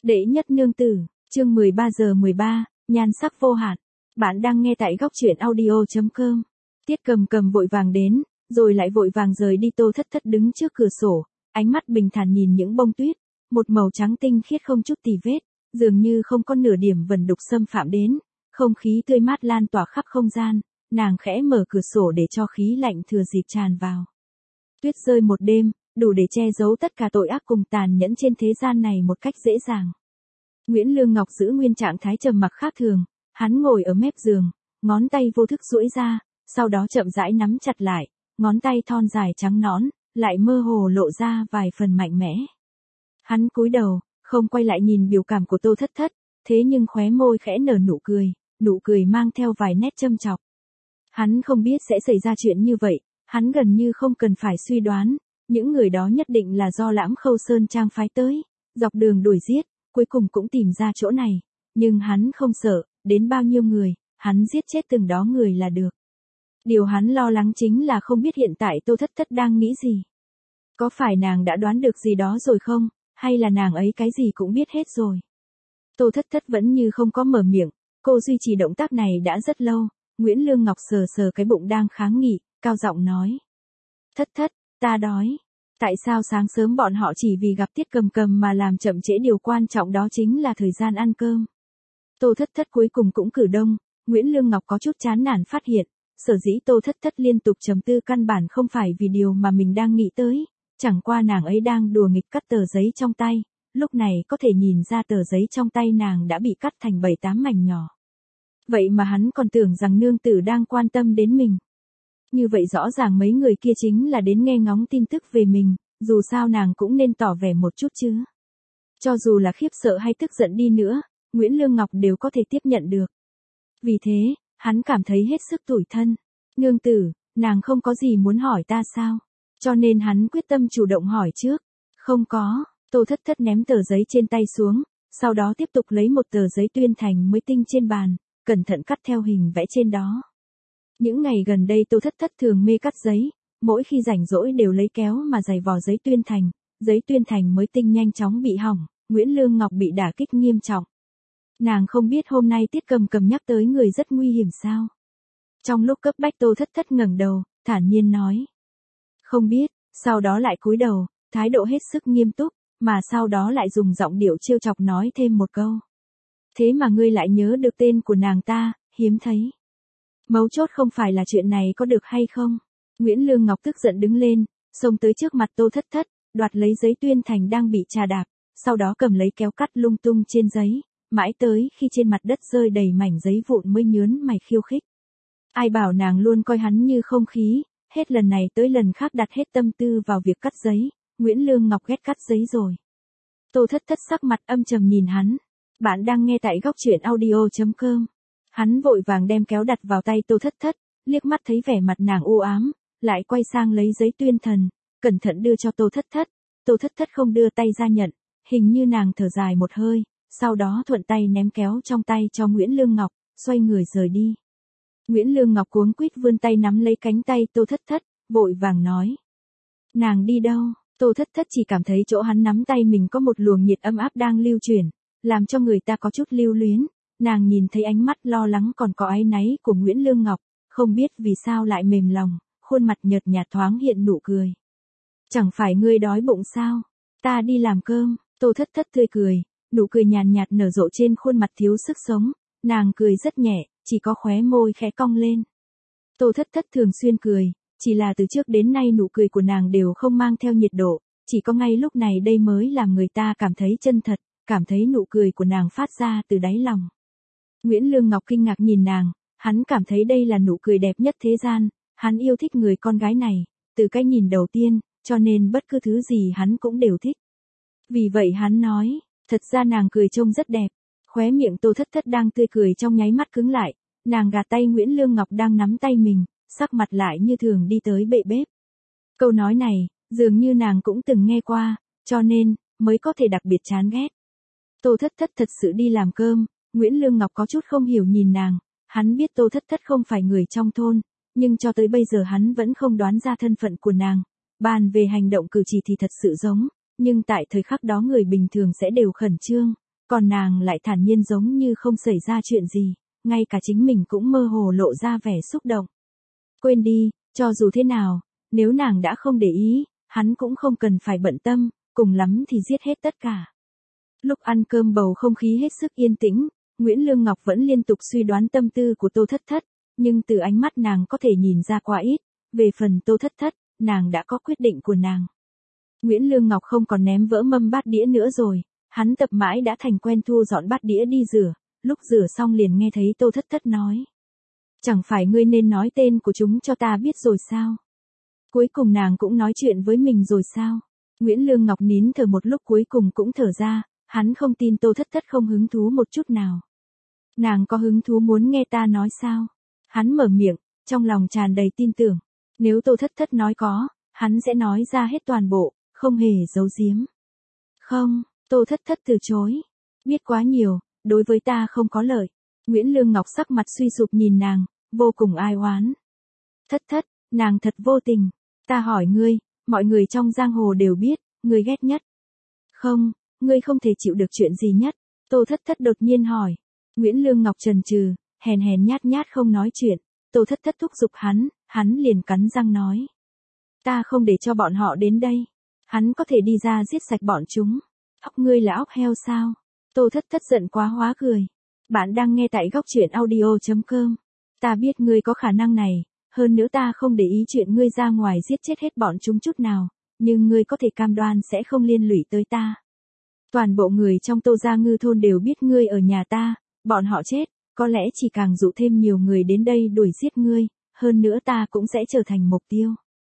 Đệ nhất nương tử, chương 13 giờ 13, nhan sắc vô hạn. Bạn đang nghe tại góc truyện audio.com. Tiết Cầm Cầm vội vàng đến, rồi lại vội vàng rời đi. Tô Thất Thất đứng trước cửa sổ, ánh mắt bình thản nhìn những bông tuyết, một màu trắng tinh khiết không chút tì vết, dường như không có nửa điểm vẩn đục xâm phạm đến, không khí tươi mát lan tỏa khắp không gian, nàng khẽ mở cửa sổ để cho khí lạnh thừa dịp tràn vào. Tuyết rơi một đêm, đủ để che giấu tất cả tội ác cùng tàn nhẫn trên thế gian này một cách dễ dàng. Nguyễn Lương Ngọc giữ nguyên trạng thái trầm mặc khác thường, hắn ngồi ở mép giường, ngón tay vô thức duỗi ra, sau đó chậm rãi nắm chặt lại, ngón tay thon dài trắng nõn, lại mơ hồ lộ ra vài phần mạnh mẽ. Hắn cúi đầu, không quay lại nhìn biểu cảm của Tô Thất Thất, thế nhưng khóe môi khẽ nở nụ cười mang theo vài nét châm chọc. Hắn không biết sẽ xảy ra chuyện như vậy, hắn gần như không cần phải suy đoán, những người đó nhất định là do Lãm Khâu Sơn Trang phái tới, dọc đường đuổi giết, cuối cùng cũng tìm ra chỗ này, nhưng hắn không sợ, đến bao nhiêu người, hắn giết chết từng đó người là được. Điều hắn lo lắng chính là không biết hiện tại Tô Thất Thất đang nghĩ gì. Có phải nàng đã đoán được gì đó rồi không, hay là nàng ấy cái gì cũng biết hết rồi. Tô Thất Thất vẫn như không có mở miệng, cô duy trì động tác này đã rất lâu. Nguyễn Lương Ngọc sờ sờ cái bụng đang kháng nghị, cao giọng nói. Thất Thất, ta đói. Tại sao sáng sớm bọn họ chỉ vì gặp Tiết Cầm Cầm mà làm chậm trễ điều quan trọng đó chính là thời gian ăn cơm. Tô Thất Thất cuối cùng cũng cử động. Nguyễn Lương Ngọc có chút chán nản phát hiện, sở dĩ Tô Thất Thất liên tục trầm tư căn bản không phải vì điều mà mình đang nghĩ tới, chẳng qua nàng ấy đang đùa nghịch cắt tờ giấy trong tay, lúc này có thể nhìn ra tờ giấy trong tay nàng đã bị cắt thành 7-8 mảnh nhỏ. Vậy mà hắn còn tưởng rằng nương tử đang quan tâm đến mình. Như vậy rõ ràng mấy người kia chính là đến nghe ngóng tin tức về mình, dù sao nàng cũng nên tỏ vẻ một chút chứ. Cho dù là khiếp sợ hay tức giận đi nữa, Nguyễn Lương Ngọc đều có thể tiếp nhận được. Vì thế, hắn cảm thấy hết sức tủi thân. Nương tử, nàng không có gì muốn hỏi ta sao? Cho nên hắn quyết tâm chủ động hỏi trước. Không có, Tô Thất Thất ném tờ giấy trên tay xuống, sau đó tiếp tục lấy một tờ giấy tuyên thành mới tinh trên bàn, cẩn thận cắt theo hình vẽ trên đó. Những ngày gần đây Tô Thất Thất thường mê cắt giấy, mỗi khi rảnh rỗi đều lấy kéo mà giày vò giấy tuyên thành mới tinh nhanh chóng bị hỏng, Nguyễn Lương Ngọc bị đả kích nghiêm trọng. Nàng không biết hôm nay Tiết Cầm Cầm nhắc tới người rất nguy hiểm sao? Trong lúc cấp bách Tô Thất Thất ngẩng đầu, thản nhiên nói. Không biết, sau đó lại cúi đầu, thái độ hết sức nghiêm túc, mà sau đó lại dùng giọng điệu trêu chọc nói thêm một câu. Thế mà ngươi lại nhớ được tên của nàng ta, hiếm thấy. Mấu chốt không phải là chuyện này có được hay không? Nguyễn Lương Ngọc tức giận đứng lên, xông tới trước mặt Tô Thất Thất, đoạt lấy giấy tuyên thành đang bị trà đạp, sau đó cầm lấy kéo cắt lung tung trên giấy, mãi tới khi trên mặt đất rơi đầy mảnh giấy vụn mới nhớn mày khiêu khích. Ai bảo nàng luôn coi hắn như không khí, hết lần này tới lần khác đặt hết tâm tư vào việc cắt giấy, Nguyễn Lương Ngọc ghét cắt giấy rồi. Tô Thất Thất sắc mặt âm trầm nhìn hắn. Bạn đang nghe tại góc truyện audio.com. Hắn vội vàng đem kéo đặt vào tay Tô Thất Thất, liếc mắt thấy vẻ mặt nàng u ám, lại quay sang lấy giấy tuyên thần, cẩn thận đưa cho Tô Thất Thất. Tô Thất Thất không đưa tay ra nhận, hình như nàng thở dài một hơi, sau đó thuận tay ném kéo trong tay cho Nguyễn Lương Ngọc, xoay người rời đi. Nguyễn Lương Ngọc cuống quýt vươn tay nắm lấy cánh tay Tô Thất Thất, vội vàng nói. Nàng đi đâu? Tô Thất Thất chỉ cảm thấy chỗ hắn nắm tay mình có một luồng nhiệt ấm áp đang lưu chuyển, làm cho người ta có chút lưu luyến. Nàng nhìn thấy ánh mắt lo lắng còn có áy náy của Nguyễn Lương Ngọc, không biết vì sao lại mềm lòng, khuôn mặt nhợt nhạt thoáng hiện nụ cười. Chẳng phải ngươi đói bụng sao? Ta đi làm cơm. Tô Thất Thất tươi cười, nụ cười nhàn nhạt nở rộ trên khuôn mặt thiếu sức sống, nàng cười rất nhẹ, chỉ có khóe môi khẽ cong lên. Tô Thất Thất thường xuyên cười, chỉ là từ trước đến nay nụ cười của nàng đều không mang theo nhiệt độ, chỉ có ngay lúc này đây mới làm người ta cảm thấy chân thật, cảm thấy nụ cười của nàng phát ra từ đáy lòng. Nguyễn Lương Ngọc kinh ngạc nhìn nàng, hắn cảm thấy đây là nụ cười đẹp nhất thế gian, hắn yêu thích người con gái này, từ cái nhìn đầu tiên, cho nên bất cứ thứ gì hắn cũng đều thích. Vì vậy hắn nói, thật ra nàng cười trông rất đẹp, khóe miệng Tô Thất Thất đang tươi cười trong nháy mắt cứng lại, nàng gạt tay Nguyễn Lương Ngọc đang nắm tay mình, sắc mặt lại như thường đi tới bệ bếp. Câu nói này, dường như nàng cũng từng nghe qua, cho nên, mới có thể đặc biệt chán ghét. Tô Thất Thất thật sự đi làm cơm. Nguyễn Lương Ngọc có chút không hiểu nhìn nàng, hắn biết Tô Thất Thất không phải người trong thôn, nhưng cho tới bây giờ hắn vẫn không đoán ra thân phận của nàng. Bàn về hành động cử chỉ thì thật sự giống, nhưng tại thời khắc đó người bình thường sẽ đều khẩn trương, Còn nàng lại thản nhiên giống như không xảy ra chuyện gì, ngay cả chính mình cũng mơ hồ lộ ra vẻ xúc động. Quên đi, cho dù thế nào, nếu nàng đã không để ý, hắn cũng không cần phải bận tâm, cùng lắm thì giết hết tất cả. Lúc ăn cơm bầu không khí hết sức yên tĩnh, Nguyễn Lương Ngọc vẫn liên tục suy đoán tâm tư của Tô Thất Thất, nhưng từ ánh mắt nàng có thể nhìn ra quá ít, về phần Tô Thất Thất, nàng đã có quyết định của nàng. Nguyễn Lương Ngọc không còn ném vỡ mâm bát đĩa nữa rồi, hắn tập mãi đã thành quen thu dọn bát đĩa đi rửa, lúc rửa xong liền nghe thấy Tô Thất Thất nói. Chẳng phải ngươi nên nói tên của chúng cho ta biết rồi sao? Cuối cùng nàng cũng nói chuyện với mình rồi sao? Nguyễn Lương Ngọc nín thở một lúc cuối cùng cũng thở ra, hắn không tin Tô Thất Thất không hứng thú một chút nào. Nàng có hứng thú muốn nghe ta nói sao? Hắn mở miệng, trong lòng tràn đầy tin tưởng. Nếu Tô Thất Thất nói có, hắn sẽ nói ra hết toàn bộ, không hề giấu giếm. Không, Tô Thất Thất từ chối. Biết quá nhiều, đối với ta không có lợi. Nguyễn Lương Ngọc sắc mặt suy sụp nhìn nàng, vô cùng ai oán. Thất Thất, nàng thật vô tình. Ta hỏi ngươi, mọi người trong giang hồ đều biết, ngươi ghét nhất. Không, ngươi không thể chịu được chuyện gì nhất. Tô Thất Thất đột nhiên hỏi. Nguyễn Lương Ngọc chần chừ, hèn hèn nhát nhát không nói chuyện. Tô Thất Thất thúc giục hắn liền cắn răng nói. Ta không để cho bọn họ đến đây. Hắn có thể đi ra giết sạch bọn chúng. Óc ngươi là óc heo sao? Tô Thất Thất giận quá hóa cười. Bạn đang nghe tại góc truyện audio.com. Ta biết ngươi có khả năng này, hơn nữa ta không để ý chuyện ngươi ra ngoài giết chết hết bọn chúng chút nào, nhưng ngươi có thể cam đoan sẽ không liên lụy tới ta. Toàn bộ người trong Tô Gia Ngư thôn đều biết ngươi ở nhà ta, bọn họ chết, có lẽ chỉ càng dụ thêm nhiều người đến đây đuổi giết ngươi, hơn nữa ta cũng sẽ trở thành mục tiêu.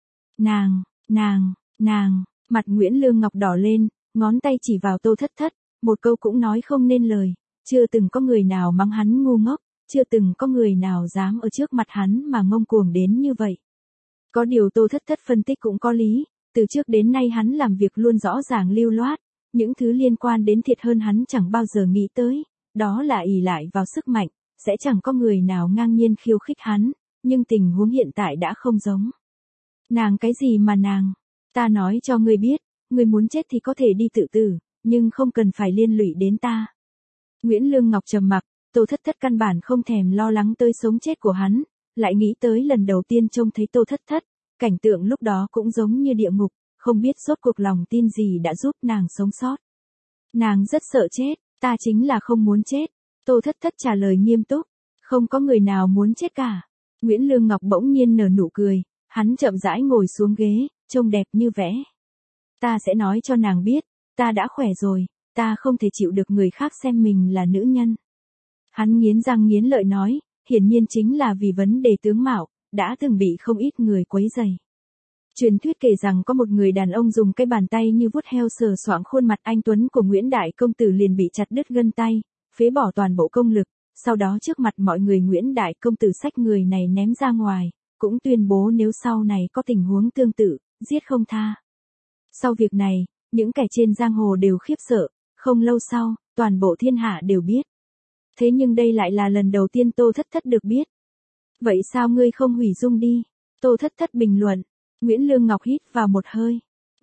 Nàng, mặt Nguyễn Lương Ngọc đỏ lên, ngón tay chỉ vào Tô Thất Thất, một câu cũng nói không nên lời, chưa từng có người nào mắng hắn ngu ngốc, chưa từng có người nào dám ở trước mặt hắn mà ngông cuồng đến như vậy. Có điều Tô Thất Thất phân tích cũng có lý, từ trước đến nay hắn làm việc luôn rõ ràng lưu loát, những thứ liên quan đến thiệt hơn hắn chẳng bao giờ nghĩ tới, đó là ỷ lại vào sức mạnh, sẽ chẳng có người nào ngang nhiên khiêu khích hắn, nhưng tình huống hiện tại đã không giống. Nàng cái gì mà nàng? Ta nói cho ngươi biết, ngươi muốn chết thì có thể đi tự tử, nhưng không cần phải liên lụy đến ta. Nguyễn Lương Ngọc trầm mặc, Tô Thất Thất căn bản không thèm lo lắng tới sống chết của hắn, lại nghĩ tới lần đầu tiên trông thấy Tô Thất Thất, cảnh tượng lúc đó cũng giống như địa ngục, không biết rốt cuộc lòng tin gì đã giúp nàng sống sót. Nàng rất sợ chết, ta chính là không muốn chết. Tô Thất Thất trả lời nghiêm túc, không có người nào muốn chết cả. Nguyễn Lương Ngọc bỗng nhiên nở nụ cười, hắn chậm rãi ngồi xuống ghế, trông đẹp như vẽ. Ta sẽ nói cho nàng biết, ta đã khỏe rồi, ta không thể chịu được người khác xem mình là nữ nhân. Hắn nghiến răng nghiến lợi nói, hiển nhiên chính là vì vấn đề tướng mạo, đã từng bị không ít người quấy rầy. Truyền thuyết kể rằng có một người đàn ông dùng cái bàn tay như vuốt heo sờ soạng khuôn mặt anh tuấn của Nguyễn Đại Công Tử liền bị chặt đứt gân tay, phế bỏ toàn bộ công lực, sau đó trước mặt mọi người Nguyễn Đại Công Tử xách người này ném ra ngoài, cũng tuyên bố nếu sau này có tình huống tương tự, giết không tha. Sau việc này, những kẻ trên giang hồ đều khiếp sợ, không lâu sau, toàn bộ thiên hạ đều biết. Thế nhưng đây lại là lần đầu tiên Tô Thất Thất được biết. Vậy sao ngươi không hủy dung đi? Tô Thất Thất bình luận. Nguyễn Lương Ngọc hít vào một hơi.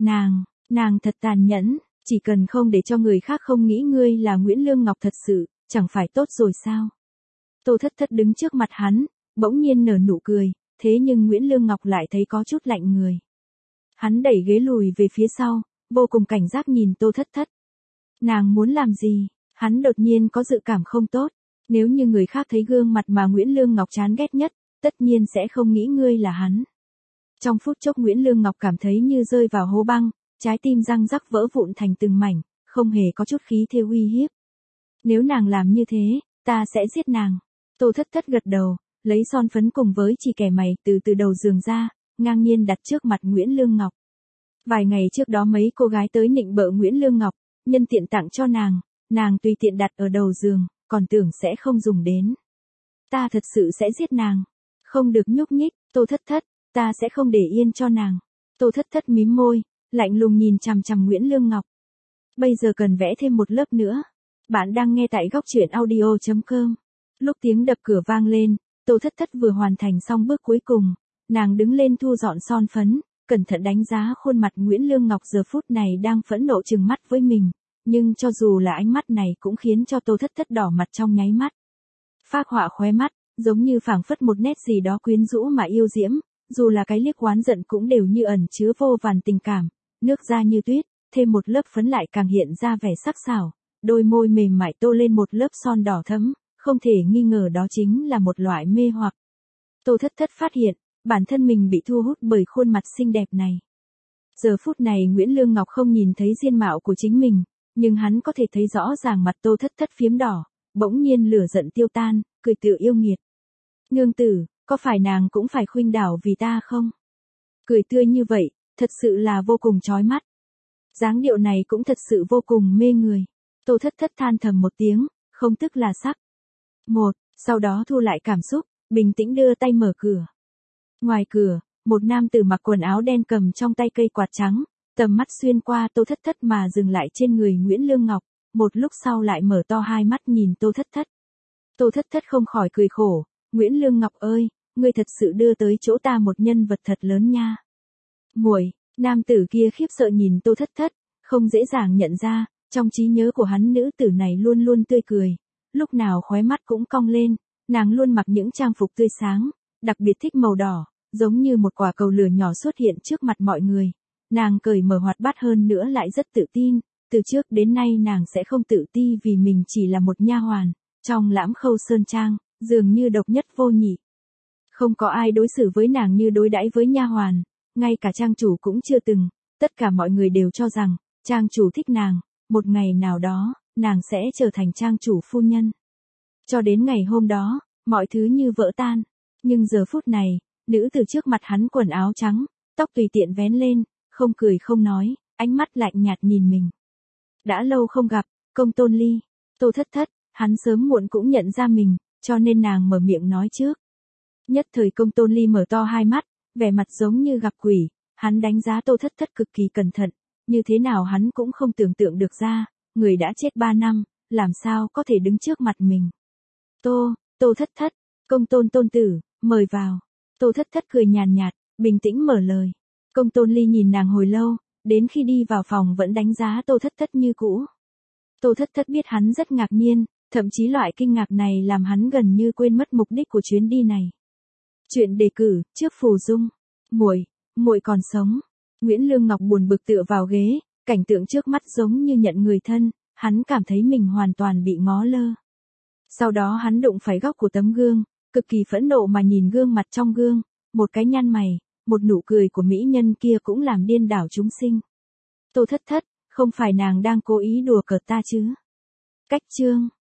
Nàng thật tàn nhẫn, chỉ cần không để cho người khác không nghĩ ngươi là Nguyễn Lương Ngọc thật sự, chẳng phải tốt rồi sao? Tô Thất Thất đứng trước mặt hắn, bỗng nhiên nở nụ cười, thế nhưng Nguyễn Lương Ngọc lại thấy có chút lạnh người. Hắn đẩy ghế lùi về phía sau, vô cùng cảnh giác nhìn Tô Thất Thất. Nàng muốn làm gì? Hắn đột nhiên có dự cảm không tốt, nếu như người khác thấy gương mặt mà Nguyễn Lương Ngọc chán ghét nhất, tất nhiên sẽ không nghĩ ngươi là hắn. Trong phút chốc Nguyễn Lương Ngọc cảm thấy như rơi vào hố băng, trái tim răng rắc vỡ vụn thành từng mảnh, không hề có chút khí thế uy hiếp. Nếu nàng làm như thế, ta sẽ giết nàng. Tô Thất Thất gật đầu, lấy son phấn cùng với chỉ kẻ mày từ đầu giường ra, ngang nhiên đặt trước mặt Nguyễn Lương Ngọc. Vài ngày trước đó mấy cô gái tới nịnh bợ Nguyễn Lương Ngọc, nhân tiện tặng cho nàng tùy tiện đặt ở đầu giường, còn tưởng sẽ không dùng đến. Ta thật sự sẽ giết nàng. Không được nhúc nhích, Tô Thất Thất, ta sẽ không để yên cho nàng. Tô Thất Thất mím môi, lạnh lùng nhìn chằm chằm Nguyễn Lương Ngọc. Bây giờ cần vẽ thêm một lớp nữa. Bạn đang nghe tại góc truyện audio.com. Lúc tiếng đập cửa vang lên, Tô Thất Thất vừa hoàn thành xong bước cuối cùng, nàng đứng lên thu dọn son phấn, cẩn thận đánh giá khuôn mặt Nguyễn Lương Ngọc giờ phút này đang phẫn nộ trừng mắt với mình, nhưng cho dù là ánh mắt này cũng khiến cho Tô Thất Thất đỏ mặt trong nháy mắt. Phác họa khóe mắt, giống như phảng phất một nét gì đó quyến rũ mà yêu diễm, dù là cái liếc oán giận cũng đều như ẩn chứa vô vàn tình cảm, nước da như tuyết, thêm một lớp phấn lại càng hiện ra vẻ sắc sảo, đôi môi mềm mại tô lên một lớp son đỏ thẫm, không thể nghi ngờ đó chính là một loại mê hoặc. Tô Thất Thất phát hiện, bản thân mình bị thu hút bởi khuôn mặt xinh đẹp này. Giờ phút này Nguyễn Lương Ngọc không nhìn thấy diện mạo của chính mình, nhưng hắn có thể thấy rõ ràng mặt Tô Thất Thất phiếm đỏ, bỗng nhiên lửa giận tiêu tan, cười tự yêu nghiệt. Nương tử, có phải nàng cũng phải khuynh đảo vì ta không? Cười tươi như vậy, thật sự là vô cùng chói mắt. Dáng điệu này cũng thật sự vô cùng mê người. Tô Thất Thất than thầm một tiếng, không tức là sắc. Sau đó thu lại cảm xúc, bình tĩnh đưa tay mở cửa. Ngoài cửa, một nam tử mặc quần áo đen cầm trong tay cây quạt trắng, tầm mắt xuyên qua Tô Thất Thất mà dừng lại trên người Nguyễn Lương Ngọc, một lúc sau lại mở to hai mắt nhìn Tô Thất Thất. Tô Thất Thất không khỏi cười khổ, Nguyễn Lương Ngọc ơi, ngươi thật sự đưa tới chỗ ta một nhân vật thật lớn nha. Muội, nam tử kia khiếp sợ nhìn Tô Thất Thất, không dễ dàng nhận ra, trong trí nhớ của hắn nữ tử này luôn luôn tươi cười, lúc nào khóe mắt cũng cong lên, nàng luôn mặc những trang phục tươi sáng, đặc biệt thích màu đỏ, giống như một quả cầu lửa nhỏ xuất hiện trước mặt mọi người. Nàng cởi mở hoạt bát hơn nữa lại rất tự tin, từ trước đến nay nàng sẽ không tự ti vì mình chỉ là một nha hoàn, trong Lãm Khâu Sơn Trang, dường như độc nhất vô nhị. Không có ai đối xử với nàng như đối đãi với nha hoàn, ngay cả trang chủ cũng chưa từng, tất cả mọi người đều cho rằng, trang chủ thích nàng, một ngày nào đó, nàng sẽ trở thành trang chủ phu nhân. Cho đến ngày hôm đó, mọi thứ như vỡ tan, nhưng giờ phút này, nữ từ trước mặt hắn quần áo trắng, tóc tùy tiện vén lên, không cười không nói, ánh mắt lạnh nhạt nhìn mình. Đã lâu không gặp, Công Tôn Ly, Tô Thất Thất, hắn sớm muộn cũng nhận ra mình, cho nên nàng mở miệng nói trước. Nhất thời Công Tôn Ly mở to hai mắt, vẻ mặt giống như gặp quỷ, hắn đánh giá Tô Thất Thất cực kỳ cẩn thận, như thế nào hắn cũng không tưởng tượng được ra, người đã chết 3 năm, làm sao có thể đứng trước mặt mình. Tô Thất Thất, Công Tôn tôn tử, mời vào. Tô Thất Thất cười nhàn nhạt, bình tĩnh mở lời. Công Tôn Ly nhìn nàng hồi lâu, đến khi đi vào phòng vẫn đánh giá Tô Thất Thất như cũ. Tô Thất Thất biết hắn rất ngạc nhiên, thậm chí loại kinh ngạc này làm hắn gần như quên mất mục đích của chuyến đi này. Chuyện đề cử, trước Phù Dung. Muội còn sống. Nguyễn Lương Ngọc buồn bực tựa vào ghế, cảnh tượng trước mắt giống như nhận người thân, hắn cảm thấy mình hoàn toàn bị ngó lơ. Sau đó hắn đụng phải góc của tấm gương, cực kỳ phẫn nộ mà nhìn gương mặt trong gương, một cái nhăn mày, một nụ cười của mỹ nhân kia cũng làm điên đảo chúng sinh. Tô Thất Thất, không phải nàng đang cố ý đùa cợt ta chứ? Cách chương